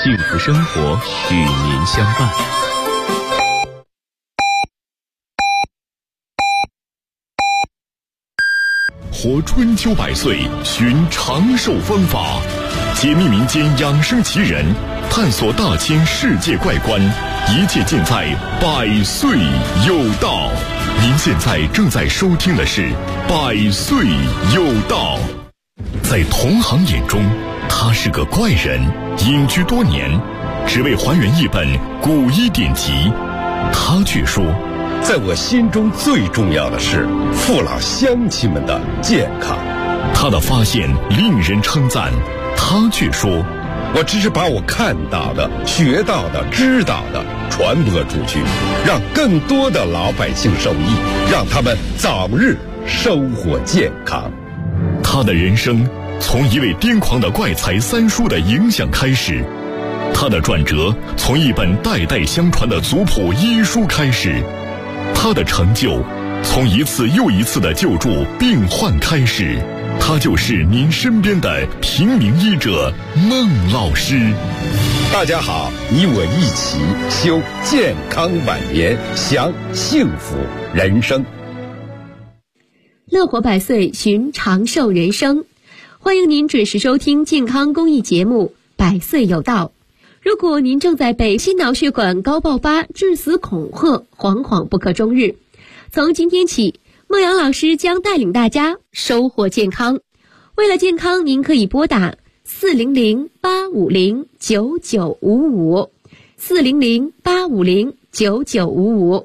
幸福生活与您相伴。 活春秋百岁，寻长寿方法，解密民间养生奇人，探索大千世界怪观，一切尽在百岁有道。您现在正在收听的是百岁有道。在同行眼中，他是个怪人，隐居多年，只为还原一本古医典籍。他却说， 在我心中最重要的是父老乡亲们的健康。 他的发现令人称赞，他却说， 我只是把我看到的、学到的、知道的传播出去，让更多的老百姓受益，让他们早日收获健康。 他的人生从一位癫狂的怪才三叔的影响开始，他的转折从一本代代相传的族谱医书开始，他的成就从一次又一次的救助病患开始。他就是您身边的平民医者孟老师。 大家好，你我一起修健康晚年，享幸福人生。 乐活百岁，寻长寿人生。欢迎您准时收听健康公益节目《百岁有道》。如果您正在被心脑血管高爆发、致死恐吓，惶惶不可终日，从今天起，孟阳老师将带领大家收获健康。为了健康，您可以拨打400-850-9955 400-850-9955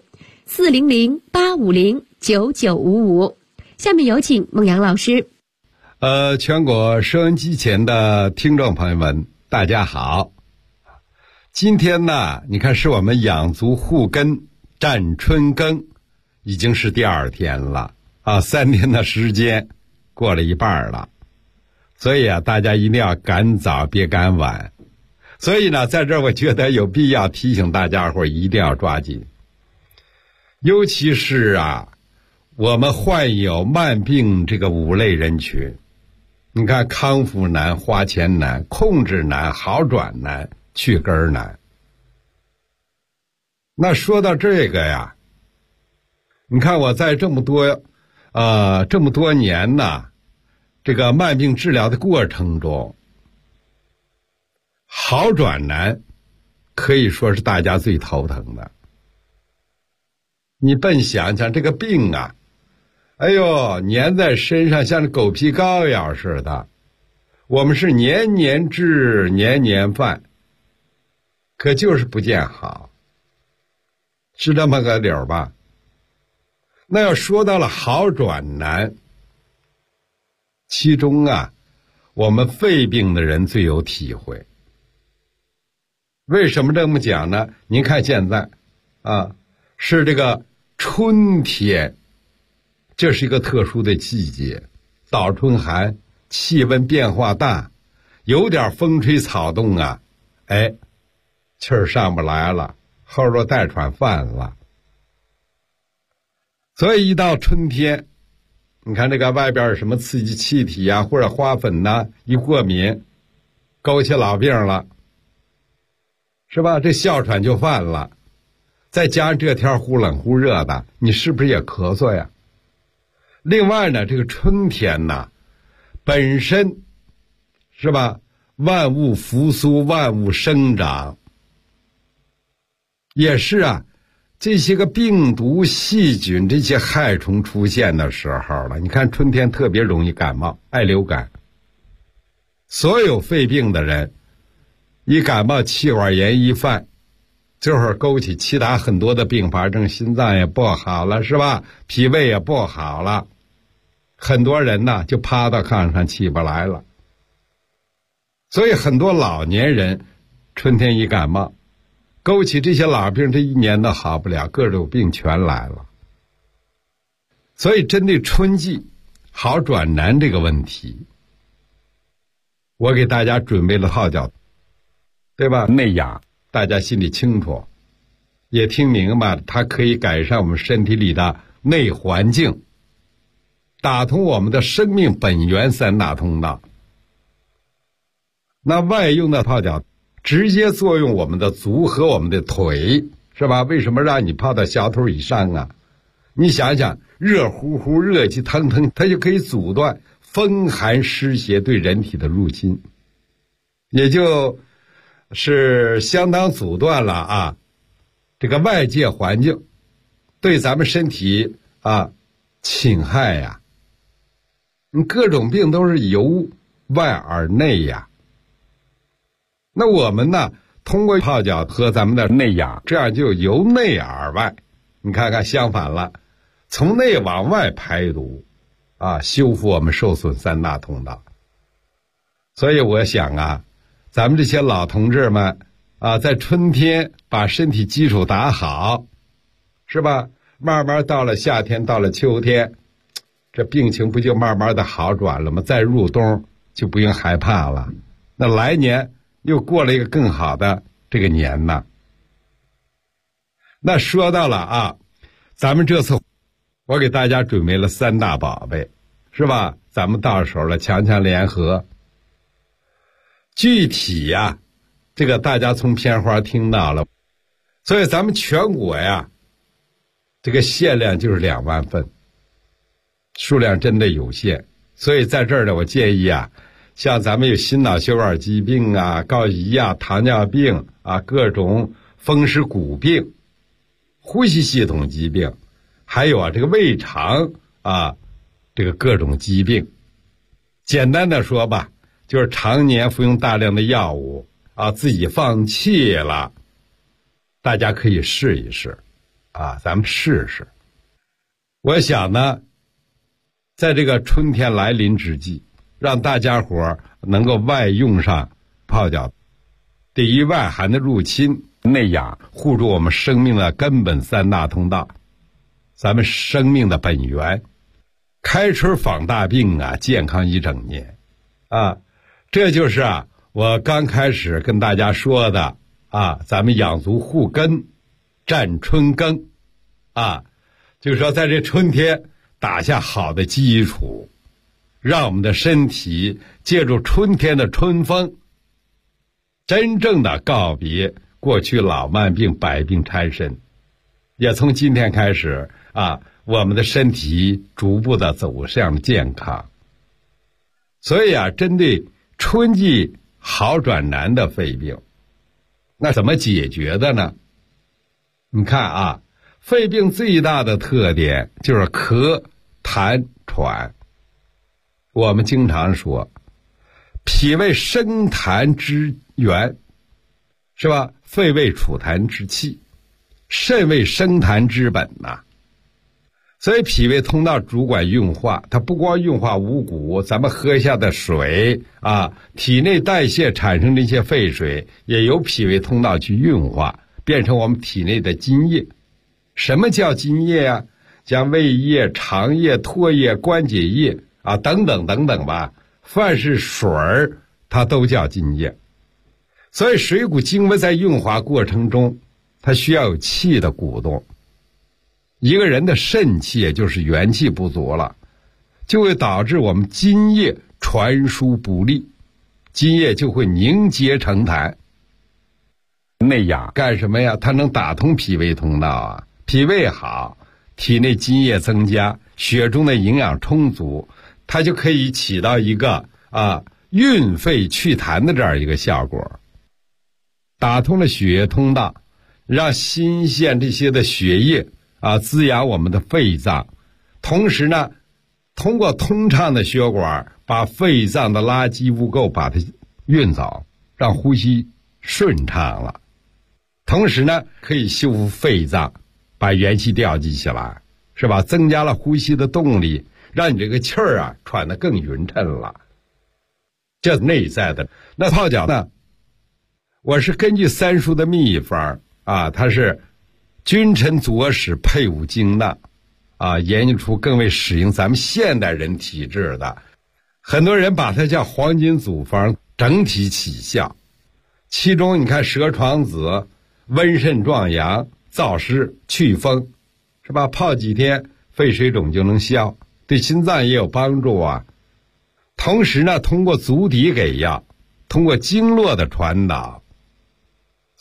400-850-9955。下面有请孟阳老师。 全国收音机前的听众朋友们，大家好。今天呢，你看是我们养足护根站春耕，已经是第2天了啊，3天的时间过了一半了，所以啊，大家一定要赶早别赶晚。所以呢，在这儿我觉得有必要提醒大家伙一定要抓紧，尤其是啊，我们患有慢病这个5类人群，你看康复难、花钱难、控制难、好转难、去根难。那说到这个呀，你看我在这么多年呢，这个慢病治疗的过程中，好转难可以说是大家最头疼的。你笨想想这个病啊，哎呦，粘在身上像狗皮膏药似的，我们是年年治年年犯，可就是不见好，是这么个理儿吧？那要说到了好转难，其中啊，我们肺病的人最有体会。为什么这么讲呢？您看现在啊，是这个春天，这是一个特殊的季节，倒春寒，气温变化大，有点风吹草动啊，哎，气儿上不来了，后头带喘犯了。所以一到春天，你看这个外边有什么刺激气体啊，或者花粉呐，一过敏，勾起老病了，是吧？这哮喘就犯了，再加上这天忽冷忽热的，你是不是也咳嗽呀？另外呢，这个春天呢，本身是吧，万物复苏，万物生长，也是啊，这些个病毒细菌这些害虫出现的时候了。你看春天特别容易感冒，爱流感，所有肺病的人一感冒气管炎一犯，这会儿勾起其他很多的并发症，心脏也不好了，是吧？脾胃也不好了，很多人呢就趴到炕上起不来了。所以很多老年人春天一感冒，勾起这些老病，这一年都好不了，各种病全来了。所以针对春季好转难这个问题，我给大家准备了号角，对吧？内养大家心里清楚，也听明白，它可以改善我们身体里的内环境，打通我们的生命本源3大通道。那外用的泡脚直接作用我们的足和我们的腿，是吧？为什么让你泡到小腿以上啊？你想想，热乎乎、热气腾腾，它就可以阻断风寒湿邪对人体的入侵，也就是相当阻断了啊这个外界环境对咱们身体侵害呀。各种病都是由外而内呀。那我们呢，通过泡脚和咱们的内养，这样就由内而外。你看看，相反了，从内往外排毒修复我们受损三大通道。所以我想咱们这些老同志们在春天把身体基础打好，是吧？慢慢到了夏天，到了秋天，这病情不就慢慢的好转了吗？再入冬就不用害怕了。那来年又过了一个更好的这个年呢。那说到了咱们这次我给大家准备了3大宝贝，是吧？咱们到手了，强强联合。具体这个大家从片花听到了，所以咱们全国这个限量就是2万份，数量真的有限。所以在这儿呢，我建议像咱们有心脑血管疾病高胰糖尿病各种风湿骨病、呼吸系统疾病，还有这个胃肠这个各种疾病。简单的说吧，就是常年服用大量的药物自己放弃了，大家可以试一试咱们试试。我想呢，在这个春天来临之际，让大家伙能够外用上泡脚，抵御外寒的入侵，内养，护住我们生命的根本3大通道，咱们生命的本源。开春防大病健康一整年这就是我刚开始跟大家说的咱们养足护根，占春耕就是说在这春天打下好的基础，让我们的身体借助春天的春风，真正的告别过去老慢病、百病缠身，也从今天开始我们的身体逐步的走向健康。所以针对春季好转难的肺病，那怎么解决的呢？你看肺病最大的特点就是咳、痰、喘。我们经常说，脾为生痰之源，是吧？肺为储痰之器，肾为生痰之本所以脾胃通道主管运化，它不光运化五谷，咱们喝下的水体内代谢产生的一些废水，也由脾胃通道去运化，变成我们体内的津液。什么叫津液像胃液、肠液、唾液、关节液等等等等吧，凡是水儿它都叫津液。所以水谷精微在运化过程中，它需要有气的鼓动。一个人的肾气也就是元气不足了，就会导致我们津液传输不利，津液就会凝结成痰。内养干什么呀？它能打通脾胃通道脾胃好，体内津液增加，血中的营养充足，它就可以起到一个运肺祛痰的这样一个效果。打通了血液通道，让新鲜这些的血液滋养我们的肺脏，同时呢，通过通畅的血管把肺脏的垃圾污垢把它运走，让呼吸顺畅了。同时呢，可以修复肺脏，把元气调集起来，是吧？增加了呼吸的动力，让你这个气儿喘得更匀称了。这内在的。那泡脚呢，我是根据三书的秘方它是君臣佐使配伍精纳研究出更为适应咱们现代人体质的。很多人把它叫黄金组方，整体起效。其中你看蛇床子温肾壮阳、燥湿祛风，是吧？泡几天肺水肿就能消，对心脏也有帮助同时呢，通过足底给药，通过经络的传导，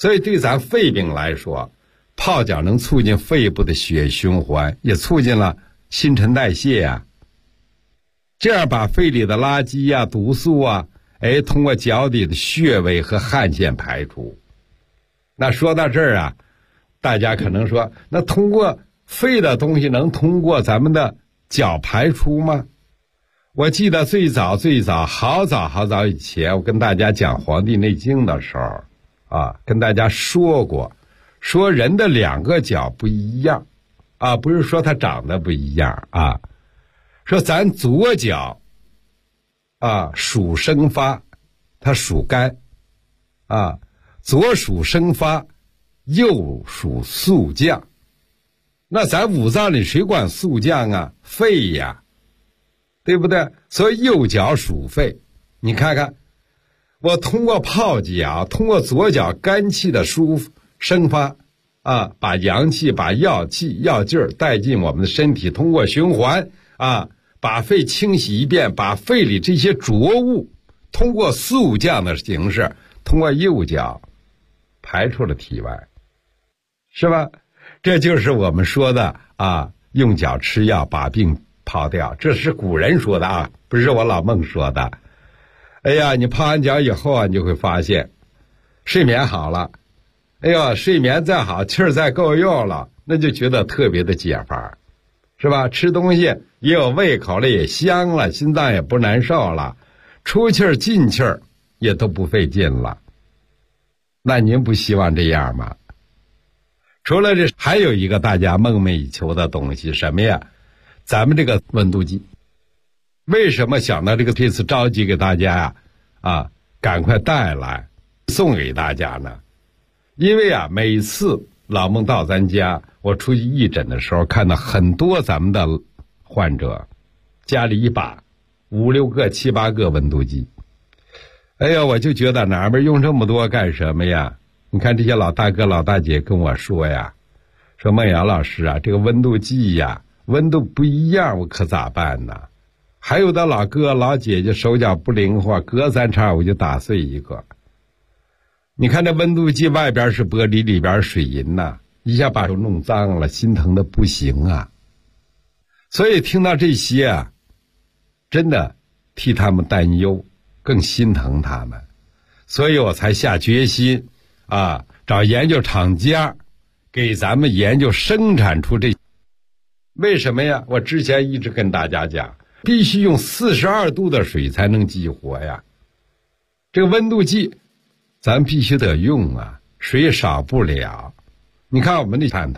所以对咱肺病来说，泡脚能促进肺部的血液循环，也促进了新陈代谢啊。这样把肺里的垃圾啊、毒素啊，通过脚底的穴位和汗腺排出。那说到这儿啊，大家可能说，那通过肺的东西能通过咱们的脚排出吗？我记得最早好早以前，我跟大家讲《黄帝内经》的时候啊，跟大家说过，说人的两个脚不一样啊，不是说它长得不一样啊，说咱左脚啊属生发，它属肝啊，左属生发，右属肃降。那咱五脏里谁管肃降啊？肺呀，对不对？所以右脚属肺。你看看，我通过泡脚，通过左脚肝气的生发啊，把阳气、把药气、药劲儿带进我们的身体，通过循环啊，把肺清洗一遍，把肺里这些浊物通过肃降的形式，通过右脚排出了体外，是吧？这就是我们说的啊，用脚吃药把病泡掉，这是古人说的啊，不是我老孟说的。哎呀，你泡完脚以后啊，你就会发现睡眠好了，哎呦，睡眠再好，气儿再够用了，那就觉得特别的解乏，是吧？吃东西也有胃口了，也香了，心脏也不难受了，出气儿进气儿也都不费劲了。那您不希望这样吗？除了这，还有一个大家梦寐以求的东西，什么呀？咱们这个温度计。为什么想到这次着急给大家赶快带来送给大家呢？因为啊，每次老孟到咱家，我出去义诊的时候，看到很多咱们的患者家里一把5、6个、7、8个温度计。哎呀，我就觉得哪边用这么多干什么呀？你看这些老大哥老大姐跟我说呀，说孟阳老师啊，这个温度计呀，温度不一样，我可咋办呢？还有的老哥老姐姐手脚不灵活，隔3差5就打碎一个。你看这温度计外边是玻璃，里边水银呐，一下把手弄脏了，心疼的不行啊。所以听到这些啊，真的替他们担忧，更心疼他们。所以我才下决心找研究厂家给咱们研究生产出这。为什么呀？我之前一直跟大家讲，必须用42度的水才能激活呀。这个温度计咱必须得用啊，水少不了。你看我们的探头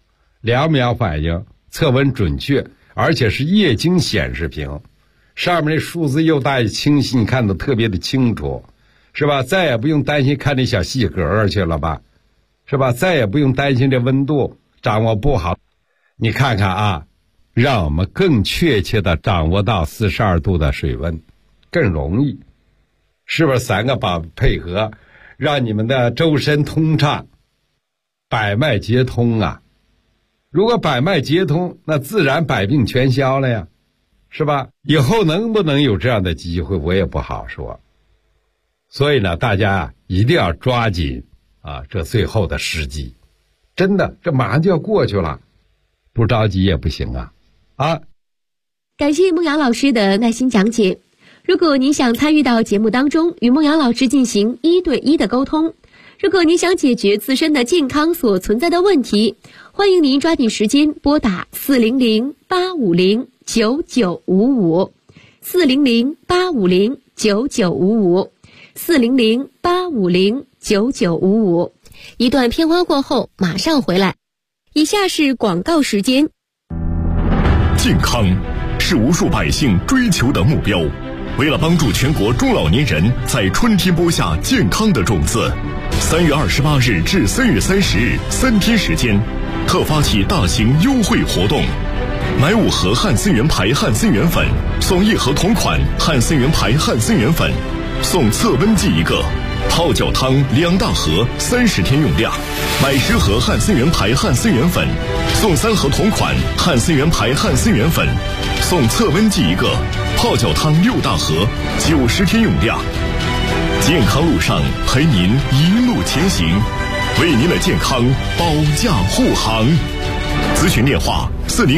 ，2秒反应，测温准确，而且是液晶显示屏，上面那数字又大又清晰，你看得特别的清楚，是吧？再也不用担心看那小细格去了吧，是吧？再也不用担心这温度掌握不好。你看看啊，让我们更确切的掌握到42度的水温，更容易，是不是？3个宝配合，让你们的周身通畅，百脉皆通啊。如果百脉皆通，那自然百病全消了呀，是吧？以后能不能有这样的机会，我也不好说。所以呢，大家一定要抓紧这最后的时机，真的，这马上就要过去了，不着急也不行啊。 感谢孟阳老师的耐心讲解。如果您想参与到节目当中，与孟阳老师进行1对1的沟通，如果您想解决自身的健康所存在的问题，欢迎您抓紧时间拨打400-850-9955 400-850-9955 400-850-9955。一段片花过后马上回来。以下是广告时间。 健康是无数百姓追求的目标。为了帮助全国中老年人在春天播下健康的种子，3月28日至3月30日3天时间，特发起大型优惠活动，买5盒汉森源牌汉森源粉，送1盒同款汉森源牌汉森源粉，送测温计1个，泡脚汤2大盒30天用量，买10盒汉森源牌汉森源粉，送3盒同款汉森源牌汉森源粉，送测温计1个，泡脚汤6大盒90天用量。健康路上陪您一路前行， 为您的健康保驾护航。咨询电话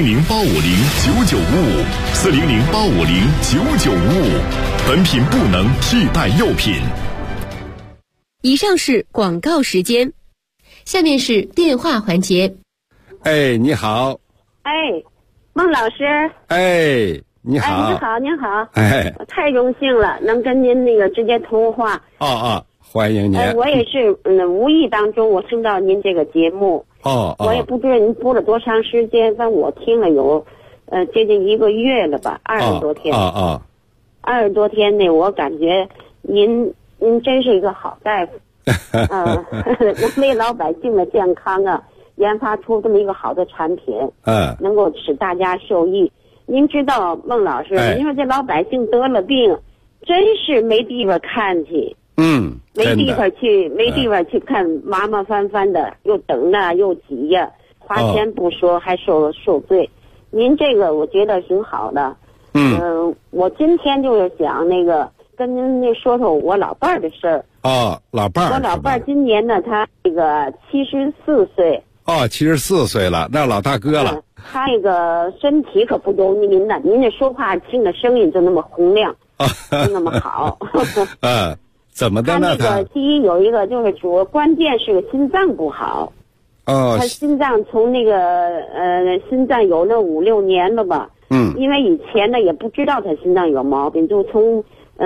400-850-9955，400-850-9955。本品不能替代药品。 以上是广告时间，下面是电话环节。 哎，你好。 哎，孟老师。 哎，你好。 哎，您好，您好。 哎， 我太荣幸了，能跟您那个直接通话。 欢迎您。 我也是无意当中我听到您这个节目。我也不知道您播了多长时间，但我听了有接近1个月了吧，20多天。20多天呢，我感觉您真是一个好大夫。为老百姓的健康啊，研发出这么一个好的产品，能够使大家受益。您知道，孟老师，您说这老百姓得了病，真是没地方看去。没地方去看，麻麻烦烦的，又等啊又挤呀，花钱不说，还受罪。您这个我觉得挺好的。我今天就是想跟您说说我老伴儿的事儿。 老伴儿。 我老伴儿今年呢，他74岁。 74岁了，那老大哥了。 他身体可不如您的，您这说话听的声音就那么洪亮，就那么好。 怎么的呢？ 他第一有一个就是关键是个心脏不好。他心脏从心脏有那5、6年了吧。因为以前呢也不知道他心脏有毛病，就从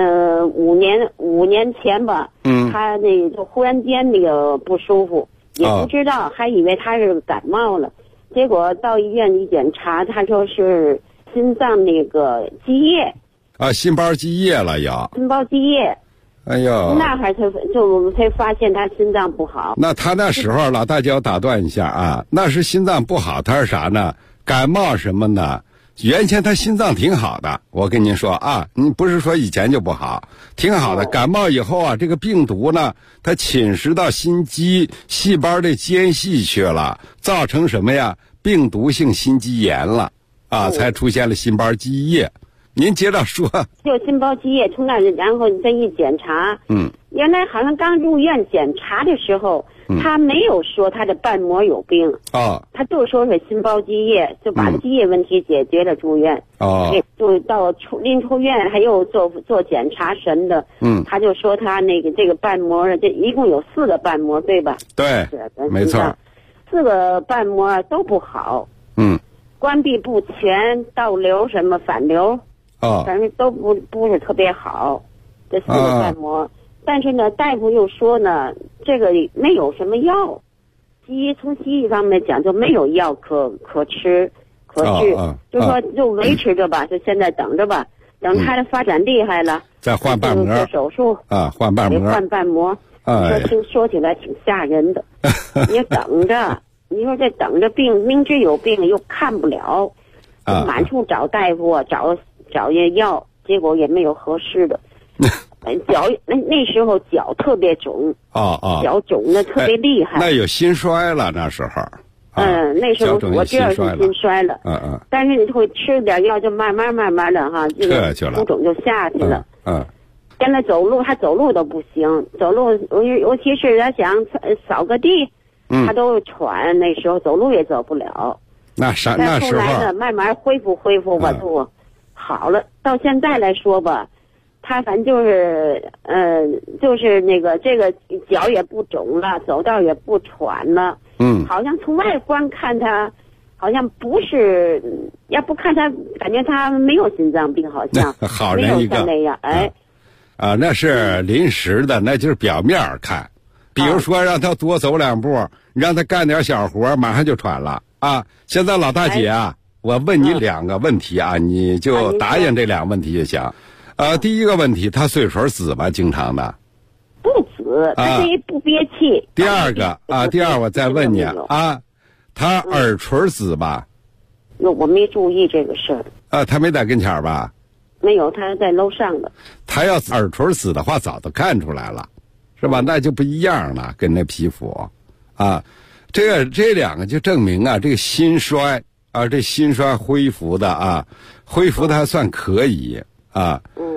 5年前吧。他就忽然间不舒服，也不知道，还以为他是感冒了，结果到医院一检查，他说是心脏积液。 心包积液了有。 心包积液。 哎呦， 那会儿才发现他心脏不好。 那他那时候，老大姐我打断一下啊，那是心脏不好，他是啥呢？感冒什么呢？原先他心脏挺好的，我跟您说啊，你不是说以前就不好，挺好的。感冒以后啊，这个病毒呢，它侵蚀到心肌细胞的间隙去了，造成什么呀？病毒性心肌炎了才出现了心包积液。您接着说。 就心包积液，从那然后你再一检查，原来好像刚入院检查的时候，他没有说他的瓣膜有病，他就说是心包积液，就把积液问题解决了，住院。就到临出院还有做检查什么的，他就说他这个瓣膜，这一共有4个瓣膜，对吧？ 对，没错 ，4个瓣膜都不好，关闭不全，倒流什么反流。反正都不是特别好，这4个瓣膜。但是呢，大夫又说呢，这个没有什么药，从西医方面讲就没有药可吃可治，就说就维持着吧，就现在等着吧，等他的发展厉害了， 再换瓣膜， 做手术换瓣膜， 换瓣膜。说起来挺吓人的，你等着，你说这等着病，明知有病又看不了，满处找大夫找药，结果也没有合适的。脚那时候脚特别肿，脚肿的特别厉害。 那有心衰了那时候。 那时候我知道是心衰了。但是你会吃点药，就慢慢的哈，这个浮肿就下去了。现在走路，他走路都不行，走路尤其是他想扫个地，他都喘。那时候走路也走不了。 那时候呢，慢慢恢复吧，就好了。到现在来说吧，他反正就是这个脚也不肿了，走道也不喘了。好像从外观看他，好像不是，要不看他，感觉他没有心脏病，好像好人一个， 没有像那样。 那是临时的，那就是表面看。比如说让他多走2步，让他干点小活，马上就喘了现在老大姐我问你2个问题你就答应这2个问题就行。第一个问题，他嘴唇紫吗？经常的？ 不紫，他这不憋气。 第二个我再问你他耳垂紫吧？ 我没注意这个事儿。 他没在跟前吧？ 没有，他在楼上的。 他要耳垂紫的话，早都看出来了，是吧？那就不一样了，跟那皮肤这2个就证明这个心衰这心衰恢复的恢复的还算可以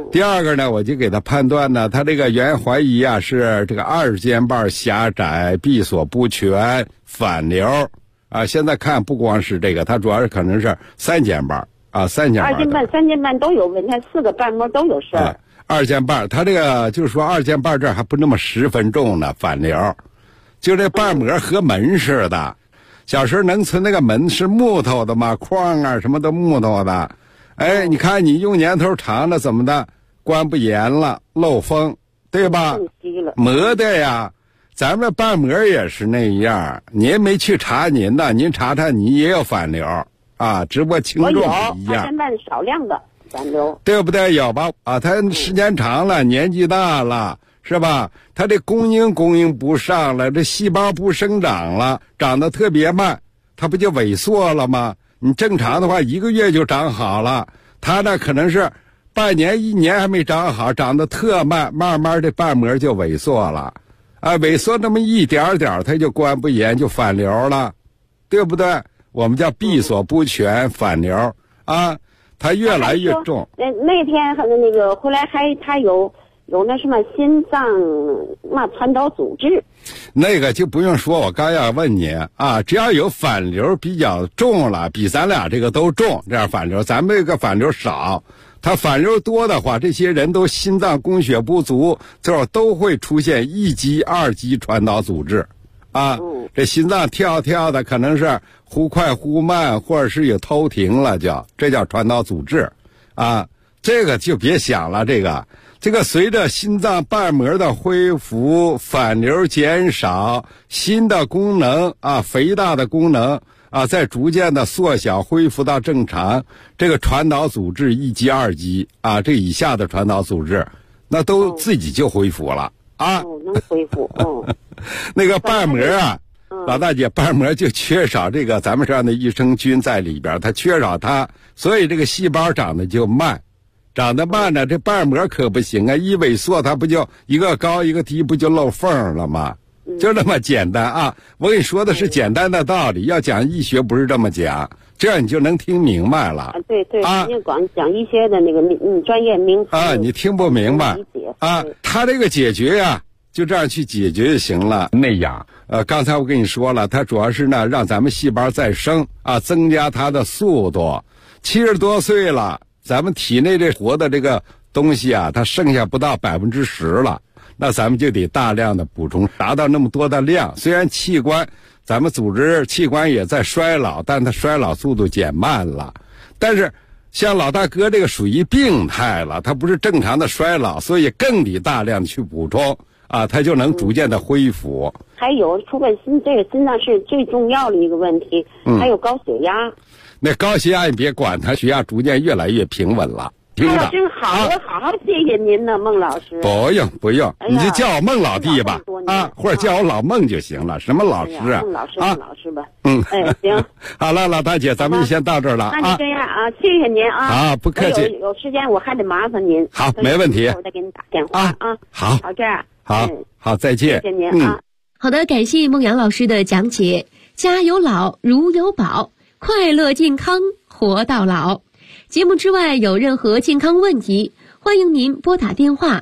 第二个呢，我就给他判断呢，他这个原怀疑啊是这个二尖瓣狭窄、闭锁不全、反流啊。现在看不光是这个，他主要是可能是三尖瓣啊，三尖瓣、 二尖瓣、三尖瓣都有问题，4个瓣膜都有事儿。 二尖瓣，他这个就是说二尖瓣这儿还不那么10分重呢，反流，就这瓣膜和门似的。小时候能存那个门是木头的嘛，框啊什么的木头的。哎，你看你用年头长了怎么的，关不严了，漏风，对吧？磨的呀，咱们这瓣膜也是那样。您没去查您的，您查查你也有反流啊，只不过轻重不一样。 二尖瓣少量的反流， 对不对？有吧？啊，他时间长了，年纪大了。是吧？它这供应不上了，这细胞不生长了，长得特别慢，它不就萎缩了吗？你正常的话1个月就长好了，它呢可能是半年1年还没长好，长得特慢，慢慢这瓣膜就萎缩了，啊，萎缩那么一点点，它就关不严，就反流了，对不对？我们叫闭锁不全反流啊，它越来越重。 那天那个后来他有那什么心脏传导阻滞， 那个就不用说，我刚要问你啊，只要有反流比较重了，比咱俩这个都重，这样反流，咱们这个反流少，它反流多的话，这些人都心脏供血不足，最后都会出现1级、2级传导阻滞啊。这心脏跳的可能是忽快忽慢，或者是有偷停了，这叫传导阻滞啊。这个就别想了，这个随着心脏瓣膜的恢复，反流减少，新的功能啊，肥大的功能啊，在逐渐的缩小，恢复到正常。这个传导阻滞1级、2级啊，这以下的传导阻滞，那都自己就恢复了啊。 能恢复。 那个瓣膜啊，老大姐，瓣膜就缺少这个咱们这样的益生菌在里边，它缺少它，所以这个细胞长得就慢。长得慢呢，这瓣膜可不行啊！一萎缩，它不就一个高一个低，不就漏缝了吗？就那么简单啊！我跟你说的是简单的道理，要讲医学不是这么讲，这样你就能听明白了。 对，你光讲医学的那个专业名词啊，你听不明白啊！他这个解决呀，就这样去解决就行了。那样，刚才我跟你说了，它主要是呢让咱们细胞再生啊，增加它的速度。70多岁了。咱们体内这活的这个东西啊，它剩下不到10%了，那咱们就得大量的补充，达到那么多的量。虽然咱们组织器官也在衰老，但它衰老速度减慢了。但是像老大哥这个属于病态了，它不是正常的衰老，所以更得大量的去补充啊，它就能逐渐的恢复。 还有除了这个心脏是最重要的一个问题，还有高血压。 那高血压你别管它，血压逐渐越来越平稳了。 真好，我好谢谢您呢，孟老师。 不用，你就叫我孟老弟吧，啊，或者叫我老孟就行了。什么老师啊？ 孟老师，孟老师吧。行。 好了，老大姐，咱们就先到这儿了。 那就这样啊，谢谢您啊。 啊，不客气。 有时间我还得麻烦您。 好，没问题。 我再给你打电话啊。 好， 这样。 好，再见。 谢谢您啊。 好的，感谢孟阳老师的讲解。家有老，如有宝。快乐健康活到老。节目之外有任何健康问题，欢迎您拨打电话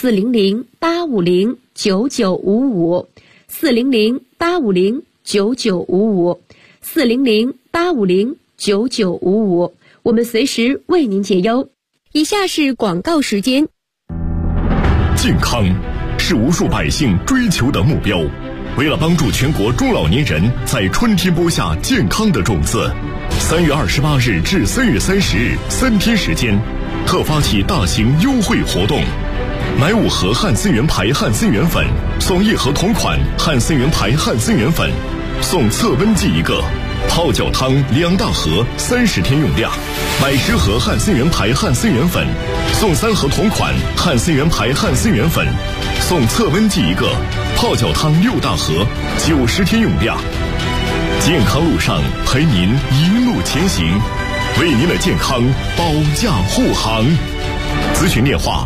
400-850-9955 400-850-9955 400-850-9955，我们随时为您解忧。以下是广告时间。 健康是无数百姓追求的目标。为了帮助全国中老年人在春天播下健康的种子，3月28日至3月30日3天时间，特发起大型优惠活动，买5盒汉森源牌汉森源粉，送1盒同款汉森源牌汉森源粉，送测温计1个，泡脚汤2大盒30天用量，买10盒汉森源牌汉森源粉，送3盒同款汉森源牌汉森源粉，送测温计1个，泡脚汤6大盒90天用量。健康路上陪您一路前行，为您的健康保驾护航。咨询电话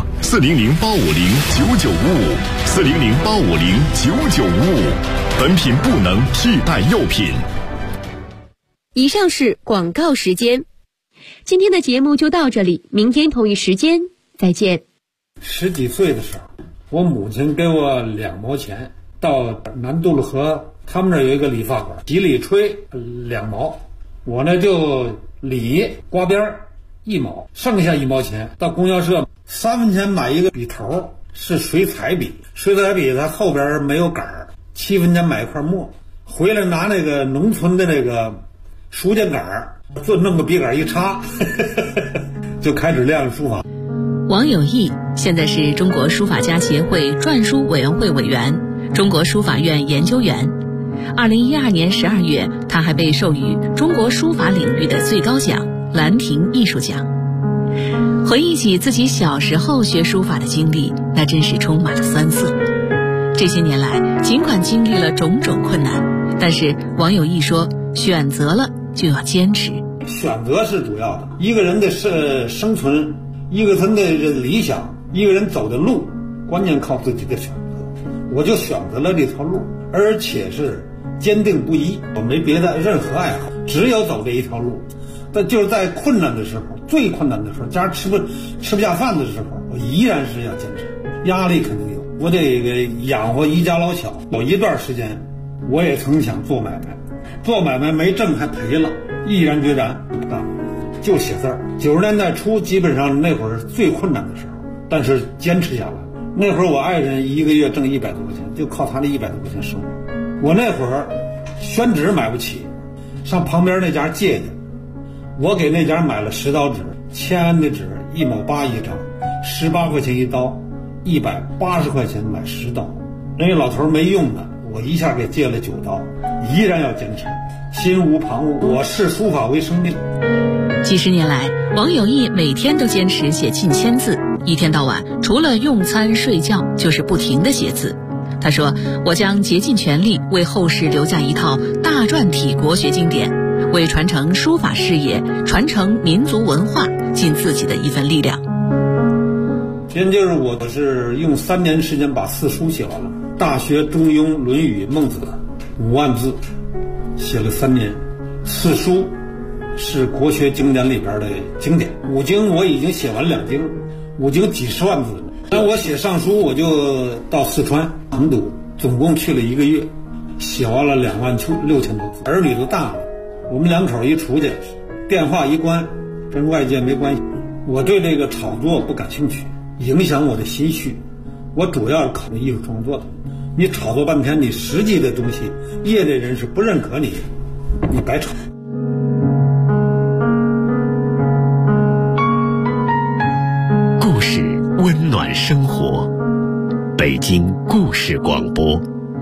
400-850-9955，400-850-9955，本品不能替代药品。 以上是广告时间，今天的节目就到这里，明天同一时间再见。 10几岁的时候，我母亲给我2毛钱，到南渡路河他们那儿有一个理发馆，洗理吹2毛，我呢就理刮边1毛，剩下1毛钱到供销社3分钱买一个笔头，是水彩笔，水彩笔它后边没有杆儿，7分钱买一块墨，回来拿那个农村的那个书架杆儿，就弄个笔杆一插就开始练书法。 王有义现在是中国书法家协会篆书委员会委员、中国书法院研究员。2012年12月，他还被授予中国书法领域的最高奖兰亭艺术奖。回忆起自己小时候学书法的经历，那真是充满了酸涩。这些年来，尽管经历了种种困难，但是王有义说，选择了就要坚持。 选择是主要的，一个人的生存，一个人的理想，一个人走的路，关键靠自己的选择。我就选择了这条路，而且是坚定不移，我没别的任何爱好，只有走这一条路。但就是在困难的时候，最困难的时候，家吃不下饭的时候，我依然是要坚持。压力肯定有，我得养活一家老小。有一段时间，我也曾想做买卖，做买卖没挣还赔了，毅然决然不干，就写字儿。90年代初，基本上那会儿最困难的时候，但是坚持下来。那会儿我爱人一个月挣100多块钱，就靠他那100多块钱生活。我那会儿宣纸买不起，上旁边那家借去，我给那家买了10刀纸，签安的纸1毛8一张，18块钱一刀，180块钱买10刀。人家老头没用的，我一下给借了9刀，依然要坚持，心无旁骛。我视书法为生命。 几十年来，王有义每天都坚持写近1000字，一天到晚除了用餐睡觉就是不停地写字。他说，我将竭尽全力为后世留下一套大篆体国学经典，为传承书法事业、传承民族文化尽自己的一份力量。 先就是我是用3年时间把4书写完了，《大学》《中庸》《论语》《孟子》5万字，写了3年。4书是国学经典里边的经典，5经我已经写完2经，5经几十万字了。但我写上书，我就到四川成都，总共去了1个月，写完了26000多字。儿女都大了，我们2口一出去，电话一关，跟外界没关系。我对这个炒作不感兴趣，影响我的心绪。我主要是考虑艺术创作的。你炒作半天，你实际的东西，业内人士不认可你，你白炒。 故事温暖生活，北京故事广播。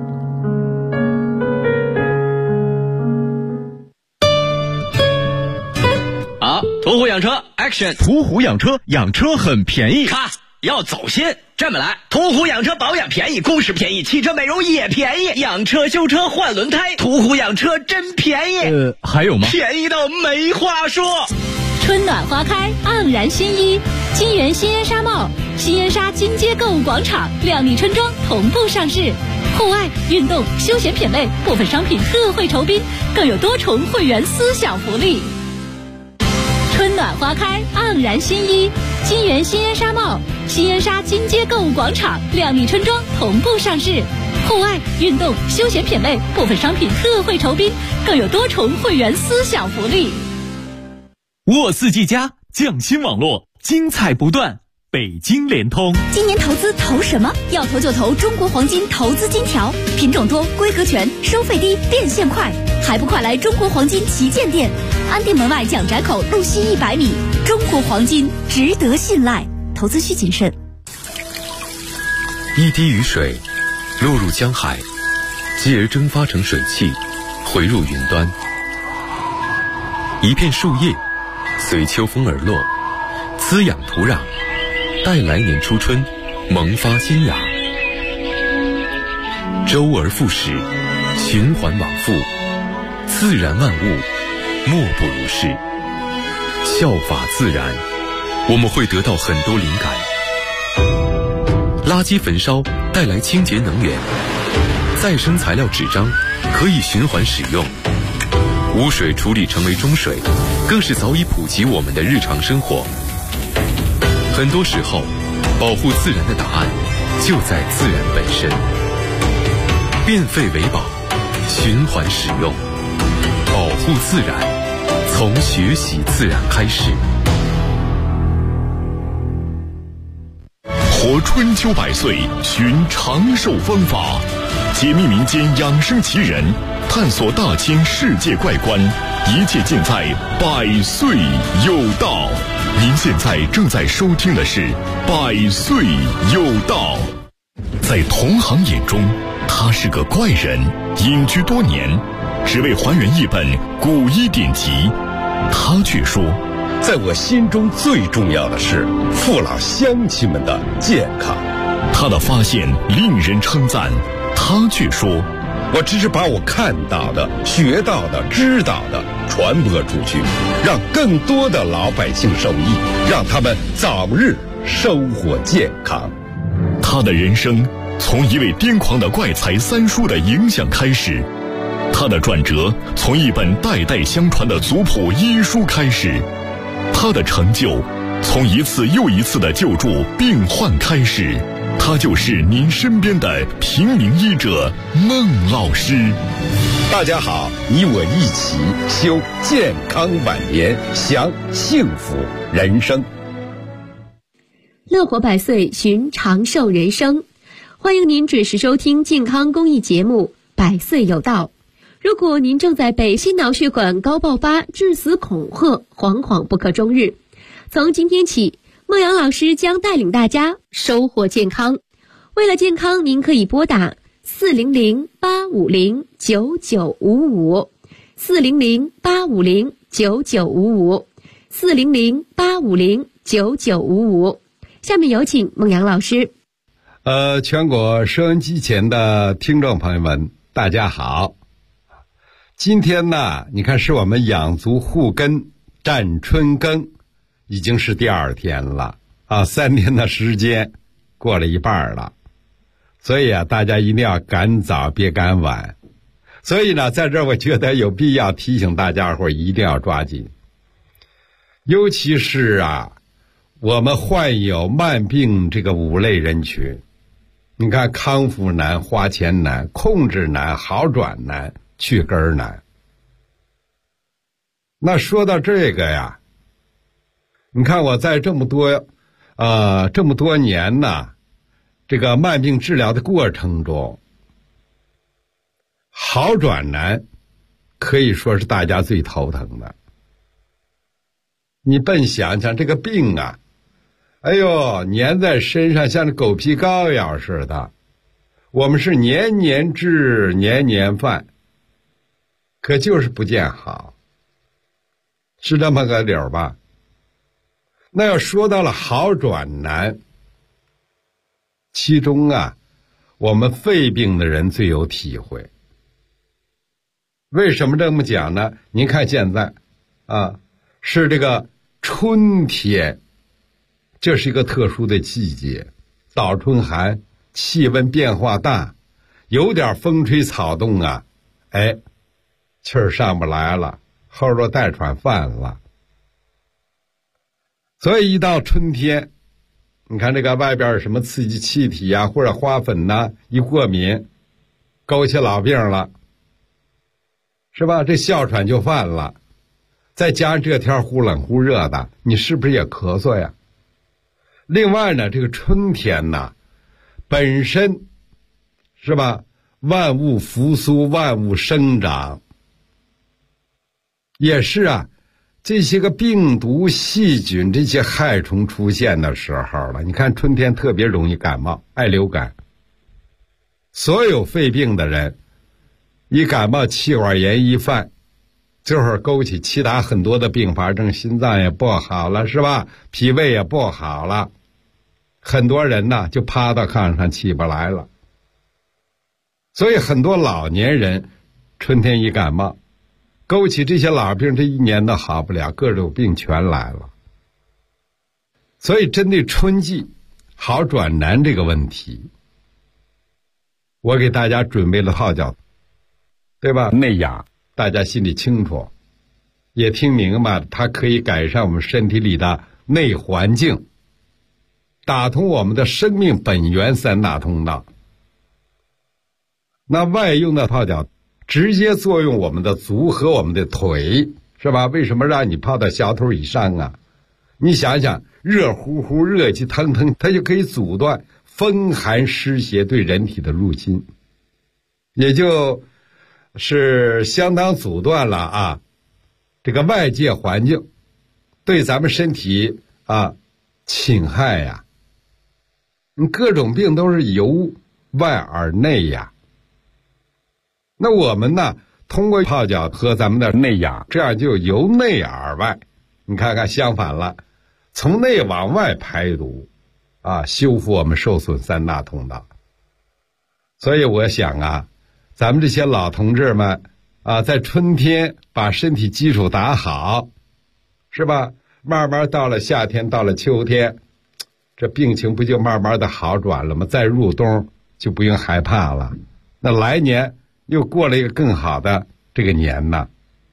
好，途虎养车 Action。 途虎养车，养车很便宜。 咔，要走心。这么来，途虎养车保养便宜，工时便宜，汽车美容也便宜，养车修车换轮胎，途虎养车真便宜。 还有吗？ 便宜到没话说。 春暖花开，盎然新衣，金源新烟纱帽、新烟纱金街购物广场、靓丽春装同步上市，户外、运动、休闲品类部分商品特惠酬宾，更有多重会员思享福利。春暖花开，盎然新衣，金源新烟纱帽、新烟纱金街购物广场、靓丽春装同步上市，户外、运动、休闲品类部分商品特惠酬宾，更有多重会员思享福利。 沃四 G 加匠心网络，精彩不断。北京联通， 今年投资投什么？要投就投中国黄金投资金条，品种多，规格全，收费低，变现快，还不快来中国黄金旗舰店，安定门外蒋宅口路西100米。中国黄金值得信赖，投资需谨慎。 一滴雨水落入江海，继而蒸发成水汽，回入云端。一片树叶随秋风而落，滋养土壤，待来年初春萌发新芽。周而复始，循环往复，自然万物莫不如是。效法自然，我们会得到很多灵感。垃圾焚烧带来清洁能源，再生材料纸张可以循环使用，污水处理成为中水，更是早已普及我们的日常生活。很多时候， 保护自然的答案就在自然本身。变废为宝，循环使用，保护自然，从学习自然开始。 活春秋百岁，寻长寿方法，解密民间养生奇人，探索大千世界怪观，一切尽在百岁有道。您现在正在收听的是百岁有道。在同行眼中，他是个怪人，隐居多年，只为还原一本古医典籍。他却说， 在我心中最重要的是父老乡亲们的健康。 他的发现令人称赞，他却说， 我只是把我看到的、学到的、知道的传播出去，让更多的老百姓受益，让他们早日生活健康。 他的人生从一位癫狂的怪才三叔的影响开始，他的转折从一本代代相传的族谱医书开始，他的成就从一次又一次的救助病患开始。他就是您身边的平民医者孟老师。 大家好，你我一起修健康晚年，享幸福人生。 乐活百岁，寻长寿人生。欢迎您准时收听健康公益节目《百岁有道》。如果您正在被心脑血管高爆发、致死恐吓，惶惶不可终日，从今天起，孟阳老师将带领大家收获健康。为了健康，您可以拨打400-850-9955 400-850-9955 400-850-9955。下面有请孟阳老师。 全国收音机前的听众朋友们，大家好。今天呢，你看是我们养足护根站春耕，已经是第2天了啊，3天的时间过了一半了，所以啊，大家一定要赶早别赶晚。所以呢，在这儿我觉得有必要提醒大家伙一定要抓紧，尤其是啊，我们患有慢病这个5类人群，你看康复难、花钱难、控制难、好转难、去根难。那说到这个呀，你看我在这么多年呢，这个慢病治疗的过程中，好转难可以说是大家最头疼的。你笨想想这个病啊，哎呦，粘在身上像那狗皮膏药似的，我们是年年治年年犯，可就是不见好，是这么个理儿吧？那要说到了好转难，其中啊，我们肺病的人最有体会。为什么这么讲呢？您看现在啊，是这个春天，这是一个特殊的季节，早春寒，气温变化大，有点风吹草动啊，哎，气儿上不来了，后边带喘犯了。所以一到春天，你看这个外边什么刺激气体啊，或者花粉呐，一过敏，勾起老病了，是吧？这哮喘就犯了，再加上这天忽冷忽热的，你是不是也咳嗽呀？另外呢，这个春天呢，本身是吧，万物复苏，万物生长，也是啊，这些个病毒细菌这些害虫出现的时候了。你看春天特别容易感冒，爱流感，所有肺病的人一感冒气管炎一犯，这会儿勾起其他很多的并发症，心脏也不好了，是吧？脾胃也不好了，很多人呢就趴到炕上起不来了。所以很多老年人春天一感冒，勾起这些老病，这一年都好不了，各种病全来了。所以针对春季好转难这个问题，我给大家准备了号角，对吧？内养大家心里清楚，也听明白，它可以改善我们身体里的内环境， 打通我们的生命本源三大通道。那外用的泡脚直接作用我们的足和我们的腿，是吧？为什么让你泡到小腿以上啊？你想想，热乎乎、热气腾腾，它就可以阻断风寒湿邪对人体的入侵，也就是相当阻断了啊这个外界环境对咱们身体侵害呀。各种病都是由外而内呀。那我们呢，通过泡脚和咱们的内养，这样就由内而外。你看看，相反了，从内往外排毒修复我们受损三大通道。所以我想咱们这些老同志们在春天把身体基础打好，是吧？慢慢到了夏天，到了秋天，这病情不就慢慢的好转了吗？再入冬就不用害怕了。那来年又过了一个更好的这个年呢。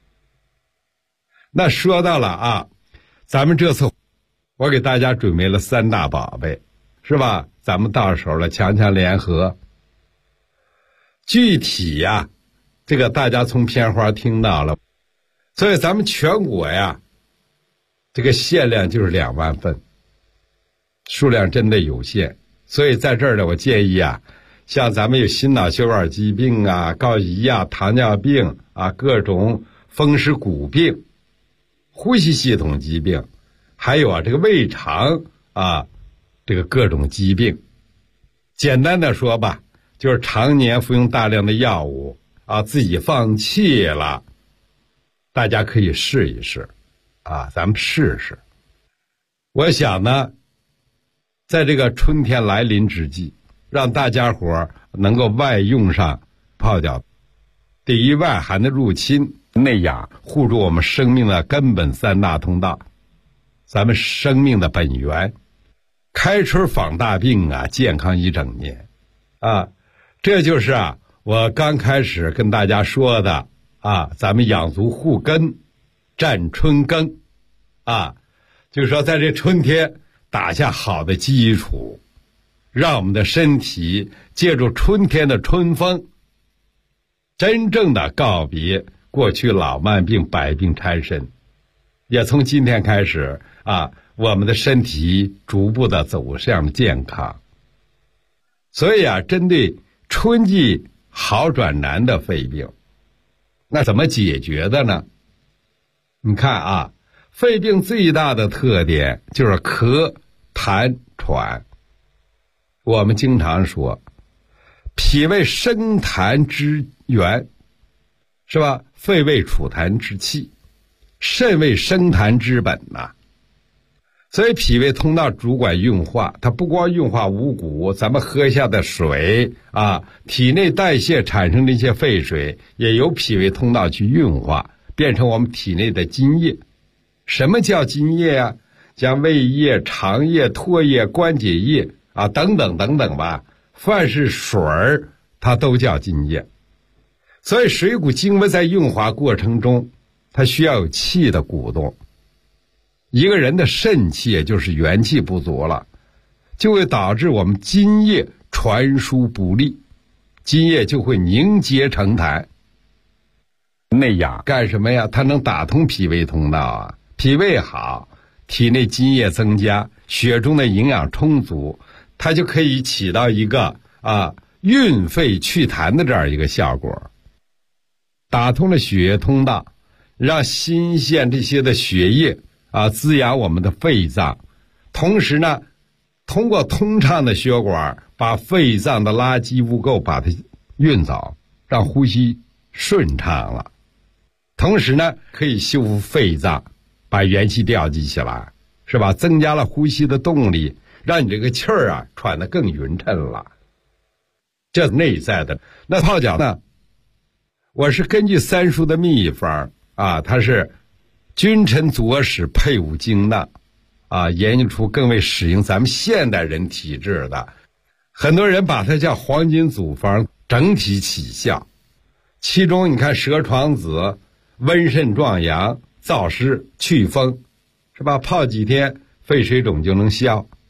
那说到了咱们这次我给大家准备了3大宝贝，是吧？咱们到手了，强强联合。具体这个大家从片花听到了，所以咱们全国这个限量就是2万份，数量真的有限。所以在这儿呢，我建议像咱们有心脑血管疾病高胰糖尿病各种风湿骨病、呼吸系统疾病，还有这个胃肠这个各种疾病。简单的说吧，就是常年服用大量的药物自己放弃了，大家可以试一试咱们试试。我想呢，在这个春天来临之际，让大家伙能够外用上泡脚。第一，外寒的入侵，内养，护住我们生命的根本3大通道，咱们生命的本源。开春防大病健康一整年这就是我刚开始跟大家说的咱们养足护根，占春耕就是说在这春天打下好的基础，让我们的身体借助春天的春风，真正的告别过去老慢病、百病缠身。也从今天开始我们的身体逐步的走向健康。所以针对春季好转难的肺病，那怎么解决的呢？你看肺病最大的特点就是咳、痰、喘。我们经常说，脾为生痰之源，是吧？肺为储痰之器，肾为生痰之本所以脾胃通道主管运化，它不光运化五谷，咱们喝下的水体内代谢产生的一些废水，也由脾胃通道去运化，变成我们体内的津液。什么叫津液像胃液、肠液、唾液、关节液等等等等吧，凡是水儿它都叫津液。所以水谷精微在运化过程中，它需要有气的鼓动。一个人的肾气也就是元气不足了，就会导致我们津液传输不利，津液就会凝结成痰。内养干什么呀？它能打通脾胃通道脾胃好，体内津液增加，血中的营养充足，它就可以起到一个运肺祛痰的这样一个效果。打通了血液通道，让新鲜这些的血液滋养我们的肺脏，同时呢，通过通畅的血管把肺脏的垃圾污垢把它运走，让呼吸顺畅了。同时呢，可以修复肺脏，把元气调集起来，是吧？增加了呼吸的动力，让你这个气儿喘得更匀称了。这内在的。那泡脚呢，我是根据三书的秘方它是君臣佐使配伍精纳研究出更为适应咱们现代人体质的。很多人把它叫黄金组方，整体起效。其中你看蛇床子温肾壮阳、燥湿祛风，是吧？泡几天肺水肿就能消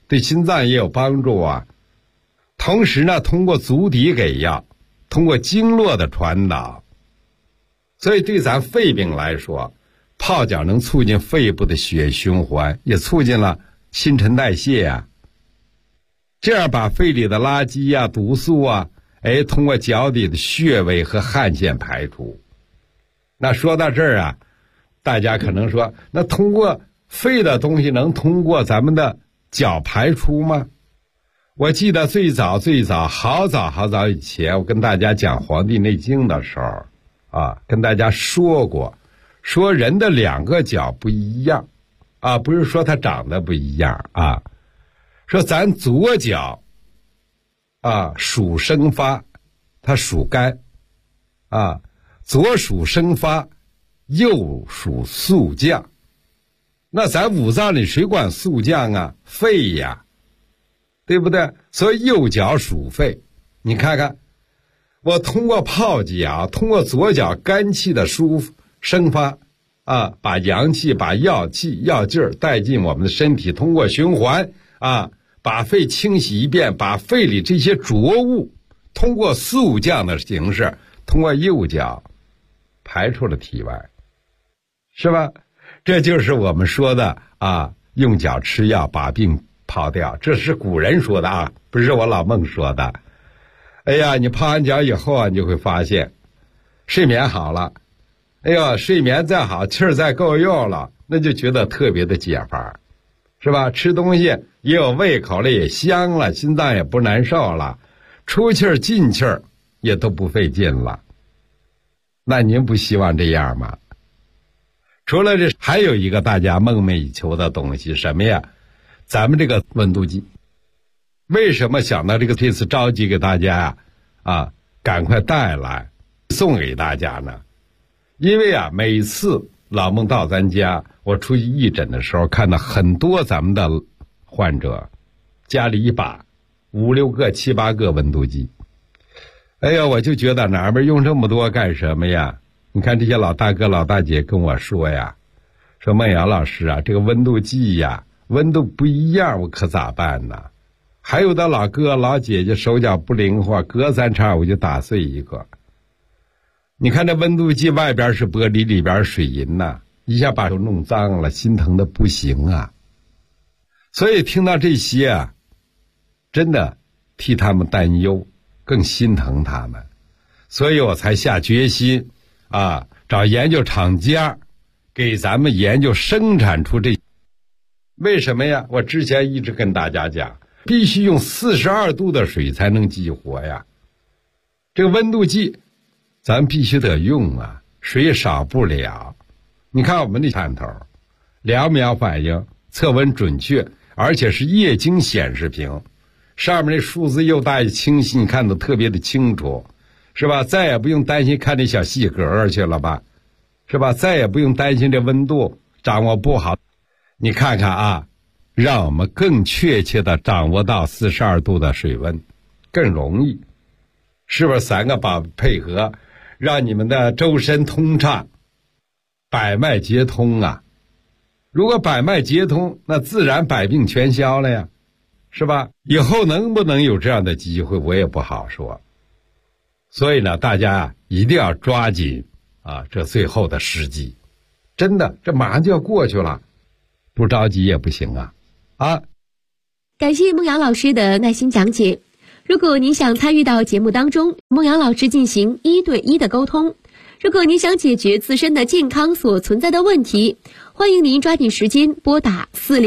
对心脏也有帮助啊。同时呢，通过足底给药，通过经络的传导，所以对咱肺病来说，泡脚能促进肺部的血液循环，也促进了新陈代谢啊。这样把肺里的垃圾啊、毒素啊，通过脚底的穴位和汗腺排除。那说到这儿啊，大家可能说，那通过肺的东西能通过咱们的脚排出吗？我记得最早好早以前，我跟大家讲《黄帝内经》的时候啊，跟大家说过，说人的两个脚不一样啊，不是说它长得不一样啊，说咱左脚啊属生发，它属肝啊，左属生发，右属肃降。那咱五脏里谁管肃降啊？肺呀，对不对？所以右脚属肺。你看看，我通过泡脚，通过左脚肝气的生发啊，把阳气、把药气、药劲儿带进我们的身体，通过循环啊，把肺清洗一遍，把肺里这些浊物通过肃降的形式，通过右脚排出了体外，是吧？这就是我们说的啊，用脚吃药把病泡掉，这是古人说的啊，不是我老孟说的。哎呀，你泡完脚以后啊，你就会发现睡眠好了，哎呀，睡眠再好，气儿再够用了，那就觉得特别的解乏，是吧？吃东西也有胃口了，也香了，心脏也不难受了，出气儿进气儿也都不费劲了。那您不希望这样吗？除了这，还有一个大家梦寐以求的东西，什么呀？咱们这个温度计。为什么想到这次着急给大家赶快带来送给大家呢？因为啊，每次老孟到咱家，我出去义诊的时候，看到很多咱们的患者家里一把5、6个、7、8个温度计。哎呀，我就觉得哪边用这么多干什么呀？你看这些老大哥老大姐跟我说呀，说孟阳老师啊，这个温度计呀，温度不一样，我可咋办呢？还有的老哥老姐姐手脚不灵活，隔3差5就打碎一个。你看这温度计外边是玻璃，里边水银呐，一下把手弄脏了，心疼的不行啊。所以听到这些啊，真的替他们担忧，更心疼他们。所以我才下决心找研究厂家给咱们研究生产出这。为什么呀？我之前一直跟大家讲，必须用42度的水才能激活呀。这个温度计咱必须得用啊，水少不了。你看我们的探头，2秒反应，测温准确，而且是液晶显示屏，上面那数字又大又清晰，你看得特别的清楚，是吧？再也不用担心看那小细格去了吧，是吧？再也不用担心这温度掌握不好。你看看啊，让我们更确切的掌握到42度的水温，更容易，是不是？3个宝配合，让你们的周身通畅，百脉皆通啊。如果百脉皆通，那自然百病全消了呀，是吧？以后能不能有这样的机会，我也不好说。所以呢，大家一定要抓紧这最后的时机，真的，这马上就要过去了，不着急也不行啊。 感谢孟阳老师的耐心讲解。如果您想参与到节目当中，孟阳老师进行1对1的沟通，如果您想解决自身的健康所存在的问题，欢迎您抓紧时间拨打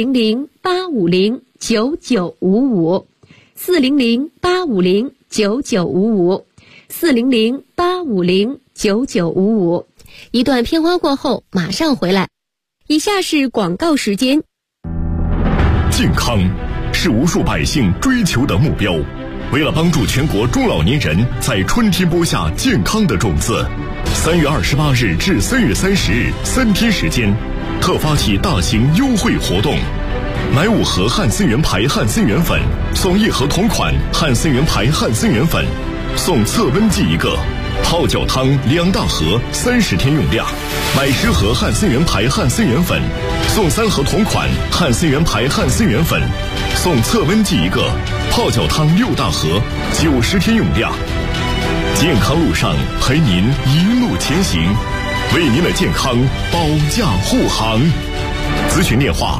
400-850-9955 400-850-9955 400-850-9955。一段片花过后马上回来。以下是广告时间。 健康是无数百姓追求的目标。为了帮助全国中老年人在春天播下健康的种子，3月28日至3月30日3天时间，特发起大型优惠活动，买5盒汉森源牌汉森源粉，送1盒同款汉森源牌汉森源粉，送测温计1个， 泡脚汤2大盒，30天用量。买10盒汉森源牌汉森源粉，送3盒同款汉森源牌汉森源粉，送测温计1个。泡脚汤6大盒，90天用量。健康路上陪您一路前行，为您的健康保驾护航。咨询电话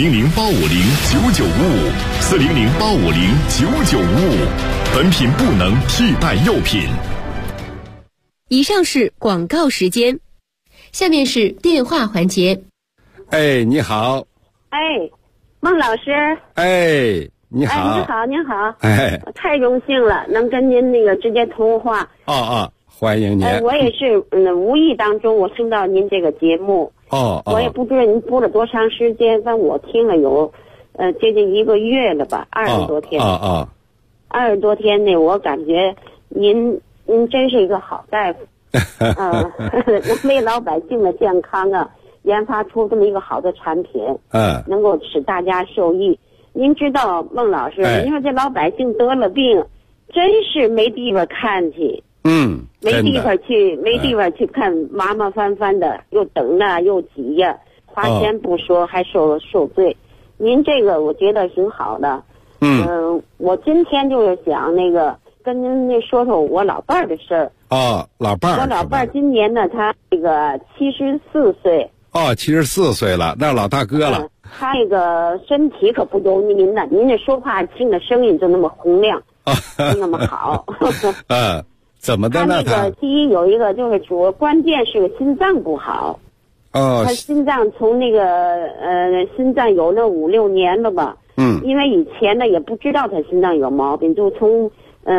400-850-9955，400-850-9955。本品不能替代药品。 以上是广告时间，下面是电话环节。 哎，你好。 哎，孟老师。 哎，你好。 哎，您好。 哎， 太荣幸了，能跟您那个直接通话。 欢迎您。 我也是无意当中我听到您这个节目。我也不知道您播了多长时间，但我听了有接近1个月了吧，20多天。20多天呢，我感觉您真是一个好大夫。为老百姓的健康啊，研发出这么一个好的产品，能够使大家受益。您知道，孟老师，您说这老百姓得了病，真是没地方看去。没地方去看，麻麻烦烦的，又等啊又挤呀，花钱不说，还受罪。您这个我觉得挺好的。我今天就是想那个跟您说说我老伴儿的事儿。 老伴儿。 我老伴儿今年呢，他这个74岁。 74岁了，那老大哥了。 他这个身体可不如您的，您这说话听的声音就那么洪亮，就那么好。 怎么的呢？ 他那个第一有一个就是关键是个心脏不好。他心脏从那个心脏有那5、6年了吧。因为以前呢也不知道他心脏有毛病，就从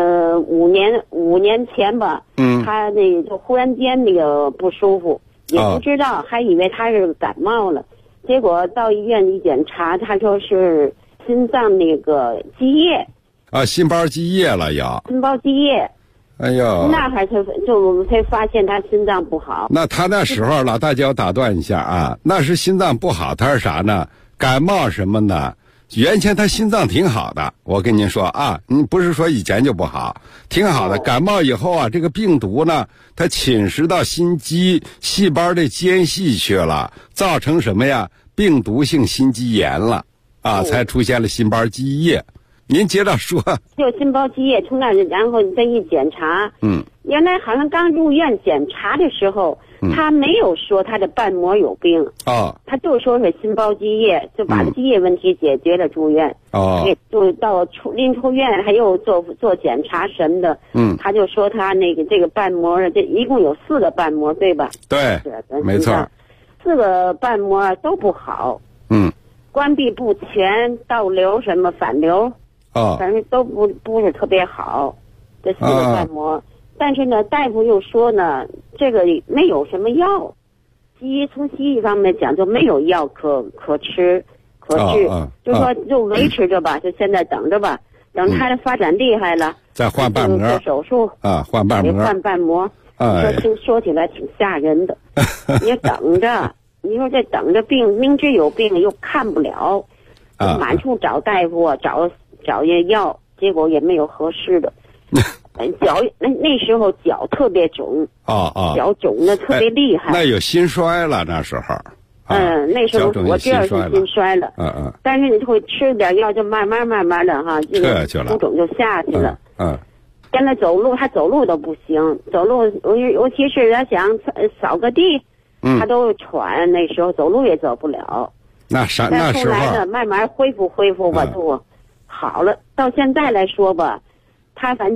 5年前吧。他那就忽然间那个不舒服，也不知道，还以为他是感冒了，结果到医院一检查，他说是心脏那个积液。 心包积液了有。 心包积液。 哎呦， 那还才发现他心脏不好。 那他那时候老大姐，我打断一下啊，那是心脏不好，他是啥呢？感冒什么的。原先他心脏挺好的，我跟您说啊，你不是说以前就不好，挺好的。感冒以后啊，这个病毒呢，它侵蚀到心肌细胞的间隙去了，造成什么呀？病毒性心肌炎了才出现了心包积液。您接着说。 就心包积液，从那然后再一检查，原来好像刚入院检查的时候，他没有说他的瓣膜有病，他就说是心包积液，就把积液问题解决了，住院，就到临出院还有做检查什么的，他就说他那个这个瓣膜，这一共有4个瓣膜，对吧？ 对，没错 ，4个瓣膜都不好，关闭不全，倒流什么反流。反正都不是特别好，这4个瓣膜。但是呢，大夫又说呢，这个没有什么药，从西医方面讲就没有药可治，就说就维持着吧，就现在等着吧，等他的发展厉害了， 再换瓣膜， 做手术换瓣膜， 换瓣膜。说起来挺吓人的，你等着，你说这等着病，明知有病又看不了，满处找大夫找些药，结果也没有合适的。脚那时候脚特别肿，脚肿的特别厉害。 那有心衰了那时候。 那时候我知道是心衰了。但是你会吃点药，就慢慢的哈，这个浮肿就下去了。现在走路，他走路都不行，走路尤其是他想扫个地，他都喘。那时候走路也走不了。 那时候后来呢，慢慢恢复吧，就好了。到现在来说吧，他反正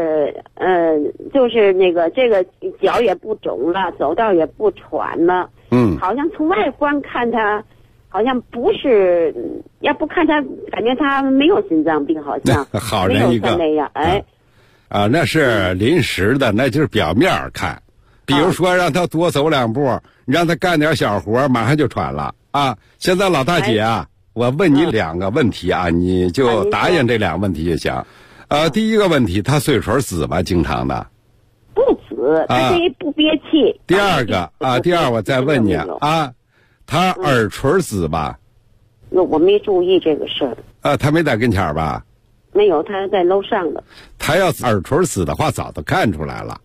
就是那个这个脚也不肿了，走道也不喘了。好像从外观看他，好像不是，要不看他，感觉他没有心脏病，好像好人一个那样。 那是临时的，那就是表面看。比如说让他多走2步，让他干点小活，马上就喘了啊。现在老大姐啊，我问你2个问题啊，你就答应这2个问题就行。第一个问题，他嘴唇紫吗？经常的？ 不紫，他这不憋气。 第二个我再问你啊，他耳垂紫吧？ 我没注意这个事儿。 他没在跟前吧？ 没有，他在楼上的。 他要耳垂紫的话，早都看出来了。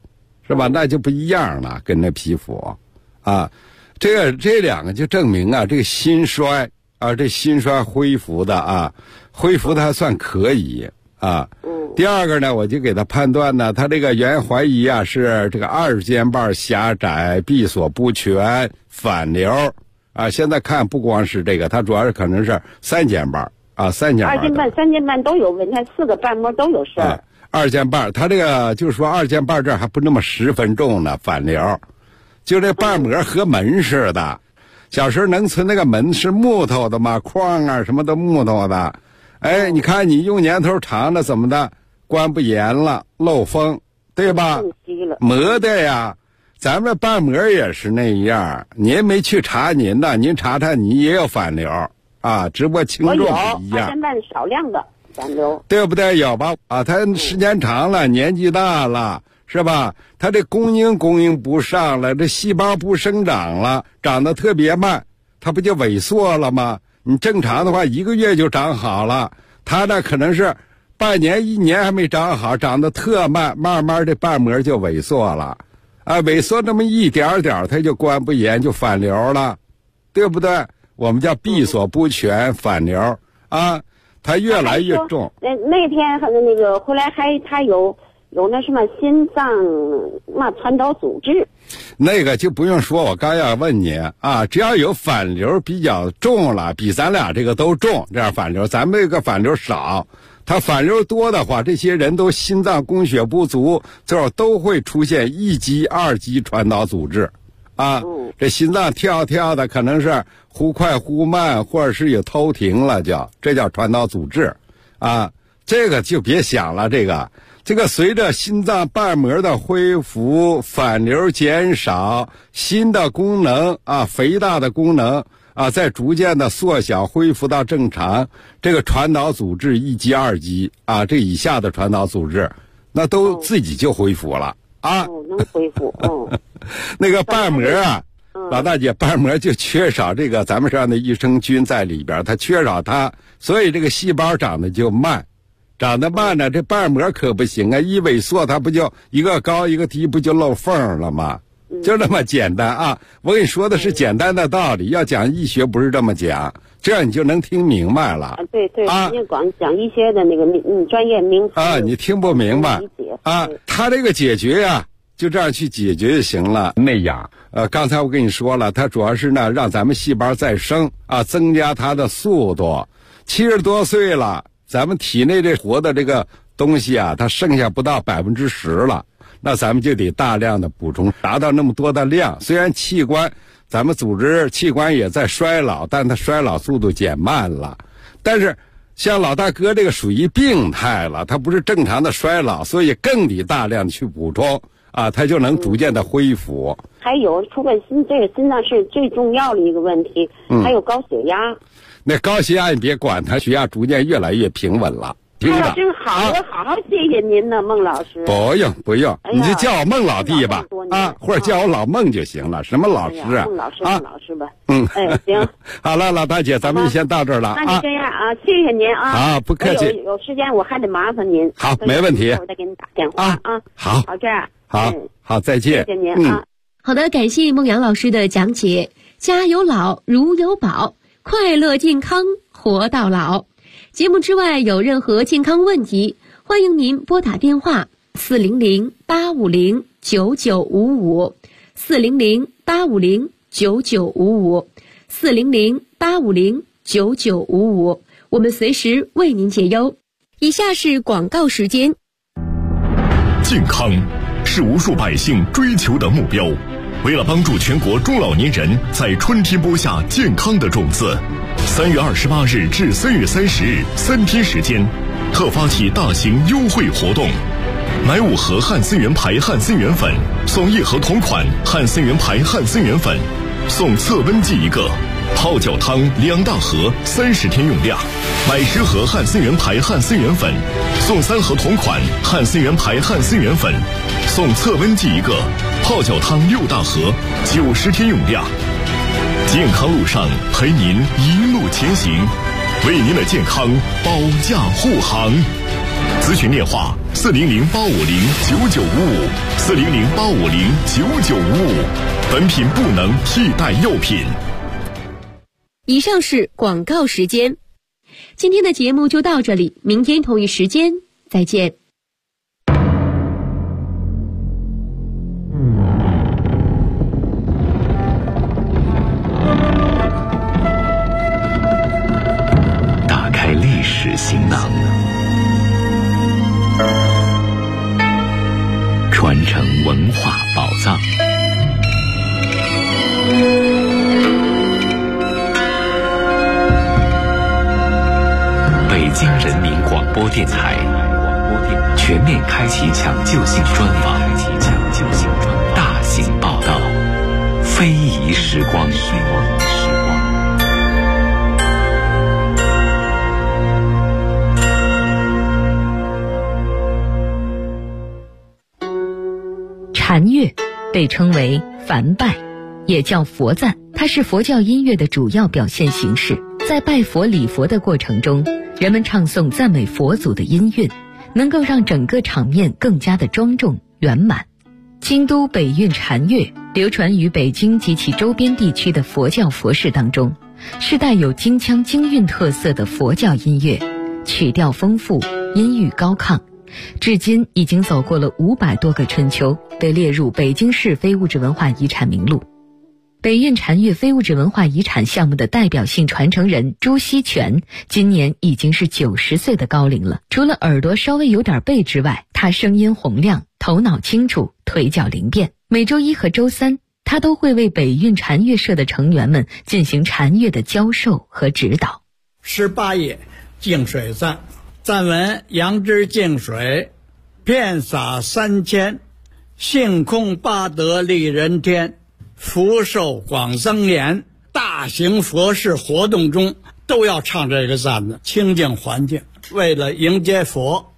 是吧？那就不一样了，跟那皮肤，啊，这两个就证明啊，这个心衰啊，这心衰恢复的啊，恢复的还算可以啊。第二个呢，我就给他判断呢，他这个原怀疑啊是这个二尖瓣狭窄、闭锁不全、反流啊。现在看不光是这个，他主要是可能是三尖瓣啊，三尖瓣、 二尖瓣、三尖瓣都有问题，4个瓣膜都有事儿。 二尖瓣，他这个就是说二尖瓣这儿还不那么10分重呢，反流，就这瓣膜和门似的。小时候农村那个门是木头的嘛，框啊什么的木头的。哎，你看你用年头长了怎么的？关不严了，漏风，对吧？磨的呀，咱们瓣膜也是那样。您没去查您的，您查查你也有反流啊，只不过轻重不一样。 二尖瓣少量的反流， 对不对？有吧？啊，他时间长了，年纪大了，是吧？他这供应不上了，这细胞不生长了，长得特别慢，他不就萎缩了吗？你正常的话1个月就长好了，他那可能是半年1年还没长好，长得特慢，慢慢的瓣膜就萎缩了，啊，萎缩那么一点点，它就关不严，就反流了，对不对？我们叫闭锁不全反流啊，它越来越重。 那天那个回来他有那什么心脏传导阻滞， 那个就不用说，我刚要问你啊，只要有反流比较重了，比咱俩这个都重，这样反流，咱们这个反流少。它反流多的话，这些人都心脏供血不足，最后都会出现1级、2级传导阻滞，啊，这心脏跳的可能是忽快忽慢，或者是有偷停了，这叫传导阻滞，啊，这个就别想了，这个随着心脏瓣膜的恢复，反流减少，心的功能啊，肥大的功能。啊，在逐渐的缩小，恢复到正常。这个传导阻滞1级、2级啊，这以下的传导阻滞，那都自己就恢复了啊。 能恢复。 那个瓣膜啊，老大姐，瓣膜就缺少这个咱们这样的益生菌在里边，它缺少它，所以这个细胞长得就慢，长得慢呢，这瓣膜可不行啊，一萎缩它不就一个高一个低，不就漏缝了吗？就那么简单啊！我跟你说的是简单的道理，要讲医学不是这么讲，这样你就能听明白了。 对，你光讲一些的那个专业名词啊，你听不明白啊。他这个解决呀，就这样去解决就行了。那样，刚才我跟你说了，它主要是呢让咱们细胞再生啊，增加它的速度。70多岁了，咱们体内这活的这个东西啊，它剩下不到10%了。那咱们就得大量的补充，达到那么多的量。虽然器官，咱们组织器官也在衰老，但它衰老速度减慢了。但是像老大哥这个属于病态了，它不是正常的衰老，所以更得大量去补充啊，它就能逐渐的恢复。 还有除了这个心脏是最重要的一个问题，还有高血压。 那高血压你别管它，血压逐渐越来越平稳了。 真好，我好谢谢您呢，孟老师。 不用，你就叫我孟老弟吧，啊，或者叫我老孟就行了，什么老师啊？ 孟老师， 孟老师吧。 行。好了，老大姐，咱们就先到这儿了啊。 那就这样啊，谢谢您啊。 好，不客气。 有时间我还得麻烦您。 好，没问题。 我再给你打电话啊。 好， 这样。 好，再见。 谢谢您啊。 好的，感谢孟阳老师的讲解。家有老，如有宝，快乐健康活到老。节目之外有任何健康问题，欢迎您拨打电话400-850-9955 400-850-9955 400-850-9955，我们随时为您解忧。以下是广告时间。 健康是无数百姓追求的目标，为了帮助全国中老年人在春天播下健康的种子，3月28日至3月30日3天时间，特发起大型优惠活动，买5盒汉森源牌汉森源粉，送1盒同款汉森源牌汉森源粉，送测温计1个，泡脚汤2大盒30天用量；买10盒汉森源牌汉森源粉，送3盒同款汉森源牌汉森源粉，送测温计1个，泡脚汤6大盒90天用量。健康路上陪您一路前行，为您的健康保驾护航。 咨询电话400-850-9955，400-850-9955，本品不能替代药品。 以上是广告时间，今天的节目就到这里，明天同一时间再见。 打开历史行囊，传承文化宝藏。北京人民广播电台全面开启抢救性专访，大型报道，非遗时光。 禅乐被称为梵拜，也叫佛赞，它是佛教音乐的主要表现形式。在拜佛礼佛的过程中，人们唱诵赞美佛祖的音韵，能够让整个场面更加的庄重圆满。京都北韵禅乐流传于北京及其周边地区的佛教佛事当中，是带有京腔京韵特色的佛教音乐，曲调丰富，音域高亢，至今已经走过了500多个春秋，被列入北京市非物质文化遗产名录。北韵禅乐非物质文化遗产项目的代表性传承人朱锡全今年已经是90岁的高龄了。除了耳朵稍微有点背之外，他声音洪亮，头脑清楚，腿脚灵便。每周一和周三，他都会为北韵禅乐社的成员们进行禅乐的教授和指导。 18页净水赞，赞文：杨枝净水，遍洒3000，性空八德利人天，福寿广增延。大型佛事活动中都要唱这个赞的，清净环境，为了迎接佛。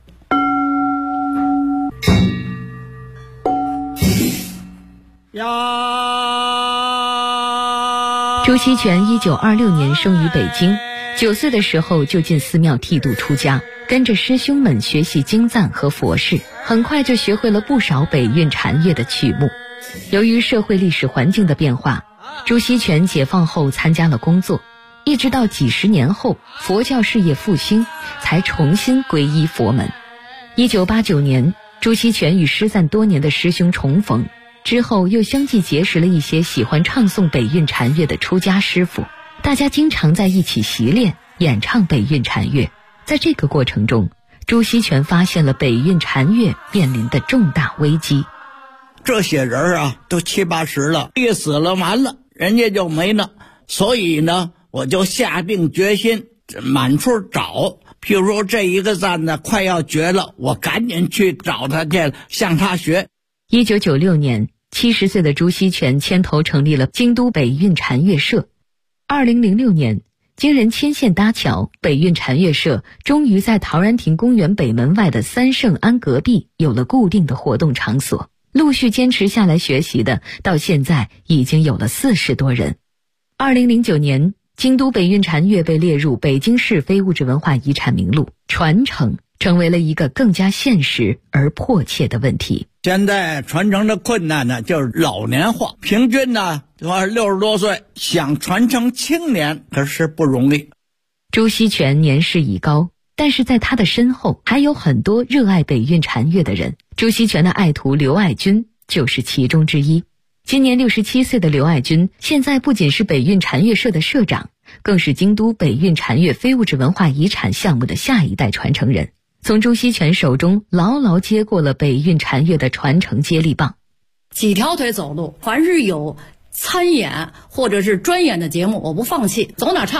朱锡全1926年生于北京，9岁的时候就进寺庙剃度出家，跟着师兄们学习经赞和佛事，很快就学会了不少北韵禅乐的曲目。由于社会历史环境的变化，朱锡全解放后参加了工作，一直到几十年后佛教事业复兴，才重新皈依佛门。1989年，朱锡全与失散多年的师兄重逢，之后又相继结识了一些喜欢唱诵北韵禅乐的出家师傅，大家经常在一起习练演唱北韵禅乐。在这个过程中，朱锡全发现了北韵禅乐面临的重大危机。 这些人啊，都70、80了，一死了完了，人家就没了。所以呢，我就下定决心满处找。譬如说这一个赞呢快要绝了，我赶紧去找他去，向他学。 1996年，70岁的朱锡全牵头成立了京都北韵禅乐社。2006年，经人牵线搭桥，北韵禅乐社终于在陶然亭公园北门外的三圣庵隔壁有了固定的活动场所。陆续坚持下来学习的，到现在已经有了40多人。2009年，京都北韵禅乐被列入北京市非物质文化遗产名录，传承成为了一个更加现实而迫切的问题。 现在传承的困难呢，就是老年化，平均呢60多岁，想传承青年可是不容易。 朱锡全年事已高，但是在他的身后还有很多热爱北韵禅乐的人。朱锡全的爱徒刘爱军就是其中之一。今年67岁的刘爱军，现在不仅是北韵禅乐社的社长，更是京都北韵禅乐非物质文化遗产项目的下一代传承人，从朱锡全手中牢牢接过了北韵禅乐的传承接力棒。 几条腿走路，凡是有参演或者是专演的节目，我不放弃，走哪唱